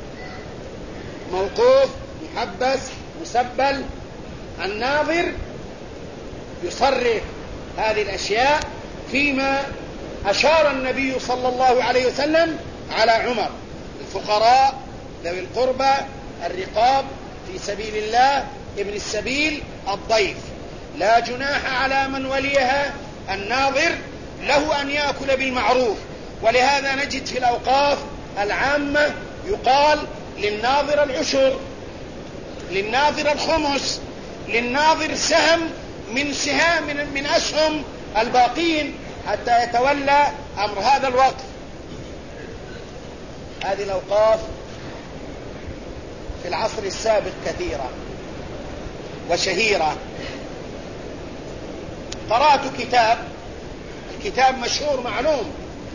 موقوف محبس مسبل. الناظر يصرف هذه الأشياء فيما أشار النبي صلى الله عليه وسلم على عمر: الفقراء، ذوي القربى، الرقاب في سبيل الله، ابن السبيل، الضيف. لا جناح على من وليها الناظر، له أن يأكل بالمعروف. ولهذا نجد في الأوقاف العامة يقال للناظر العشر، للناظر الخمس، للناظر سهم من أسهم الباقين حتى يتولى أمر هذا الوقف. هذه الأوقاف في العصر السابق كثيرة وشهيرة. قرأت الكتاب مشهور معلوم،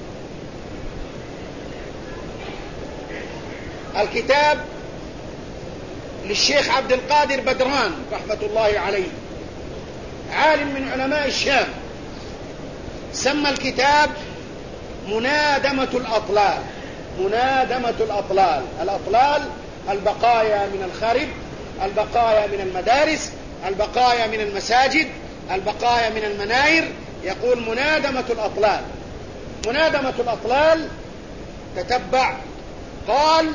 الكتاب للشيخ عبد القادر بدران رحمة الله عليه، عالم من علماء الشام. سمى الكتاب منادمة الأطلال. منادمة الأطلال، الأطلال البقايا من الخرب، البقايا من المدارس، البقايا من المساجد، البقايا من المناير. يقول منادمة الأطلال. منادمة الأطلال تتبع، قال: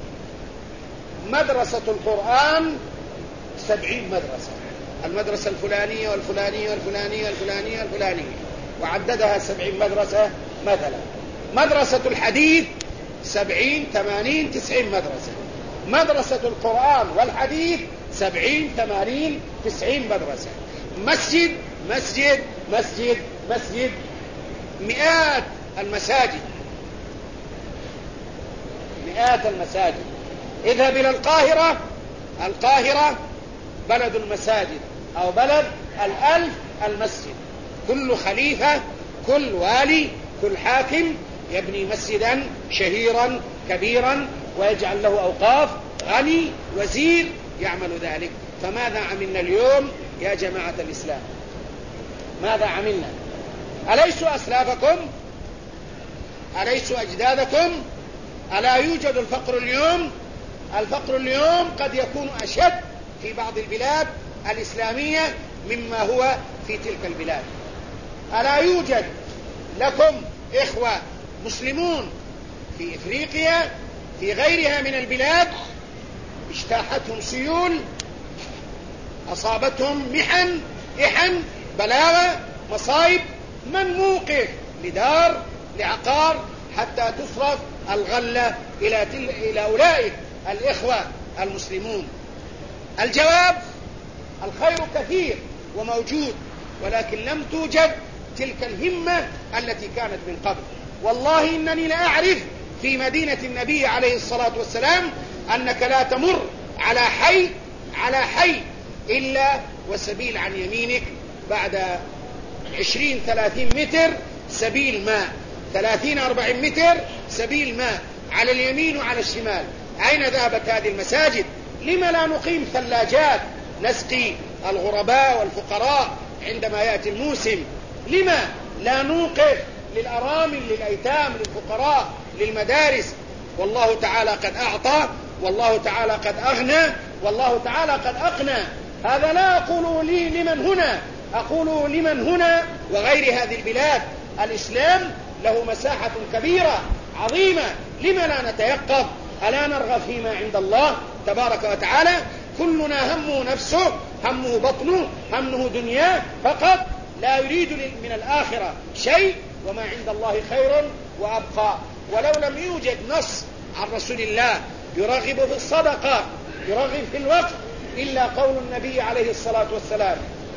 مدرسة القرآن 70 مدرسة، المدرسة الفلانية والفلانية والفلانية والفلانية والفلانية، وعددها 70 مدرسة مثلا. مدرسة الحديث 70 80 90 مدرسة. مدرسة القرآن والحديث 70 80 90 مدرسة. مسجد مسجد مسجد مسجد، مئات المساجد، مئات المساجد. اذهب إلى القاهرة، القاهرة بلد المساجد أو بلد 1000 المسجد. كل خليفة، كل والي، كل حاكم يبني مسجدا شهيرا كبيرا ويجعل له أوقاف، غني وزير يعمل ذلك. فماذا عملنا اليوم يا جماعة الإسلام؟ ماذا عملنا؟ أليسوا أسلافكم؟ أليسوا أجدادكم؟ ألا يوجد الفقر اليوم؟ الفقر اليوم قد يكون أشد في بعض البلاد الإسلامية مما هو في تلك البلاد. ألا يوجد لكم إخوة مسلمون في إفريقيا في غيرها من البلاد اجتاحتهم سيول، أصابتهم إحن بلاوى مصائب؟ من موقف لدار لعقار حتى تصرف الغلة إلى أولئك الإخوة المسلمون؟ الجواب: الخير كثير وموجود، ولكن لم توجد تلك الهمة التي كانت من قبل. والله إنني لأعرف في مدينة النبي عليه الصلاة والسلام أنك لا تمر على حي إلا وسبيل عن يمينك بعد 20-30 متر سبيل ماء، 30-40 متر سبيل ماء على اليمين وعلى الشمال. أين ذهبت هذه المساجد؟ لما لا نقيم ثلاجات نسقي الغرباء والفقراء عندما يأتي الموسم؟ لما لا نوقف للأرامل، للأيتام، للفقراء، للمدارس؟ والله تعالى قد أعطى، والله تعالى قد أغنى، والله تعالى قد أقنى. هذا لا أقول لي لمن هنا، أقول لمن هنا وغير هذه البلاد. الإسلام له مساحة كبيرة عظيمة، لما لا نتيقظ؟ ألا نرغب فيما عند الله تبارك وتعالى؟ كلنا همه نفسه، همه بطنه، همه دنياه فقط، لا يريد من الآخرة شيء، وما عند الله خير وأبقى. ولو لم يوجد نص عن رسول الله يرغب في الصدقة، يرغب في الوقت، إلا قول النبي عليه الصلاة والسلام: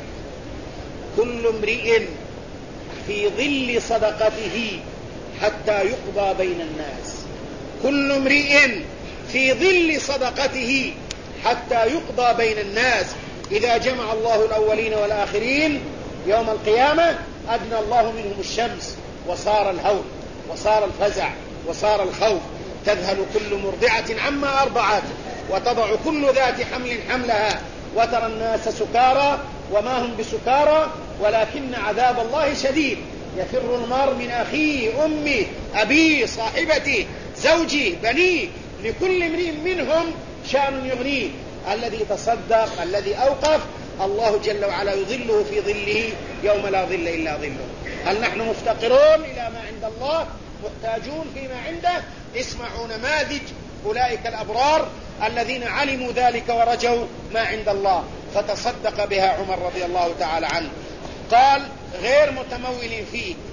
كل امرئ في ظل صدقته حتى يقضى بين الناس. كل امرئ في ظل صدقته حتى يقضى بين الناس. إذا جمع الله الأولين والآخرين يوم القيامة أدنى الله منهم الشمس، وصار الهول وصار الفزع وصار الخوف. تذهل كل مرضعة عما أرضعت وتضع كل ذات حمل حملها وترى الناس سكارى وما هم بسكارى ولكن عذاب الله شديد. يفر المرء من أخيه أمي أبي صاحبتي زوجي بني، لكل امرئ منهم شأن يغنيه. الذي تصدق الذي أوقف الله جل وعلا يظله في ظله يوم لا ظل إلا ظله. هل نحن مفتقرون إلى ما عند الله، محتاجون فيما عنده؟ اسمعوا نماذج أولئك الأبرار الذين علموا ذلك ورجوا ما عند الله، فتصدق بها عمر رضي الله تعالى عنه. قال غير متمول فيه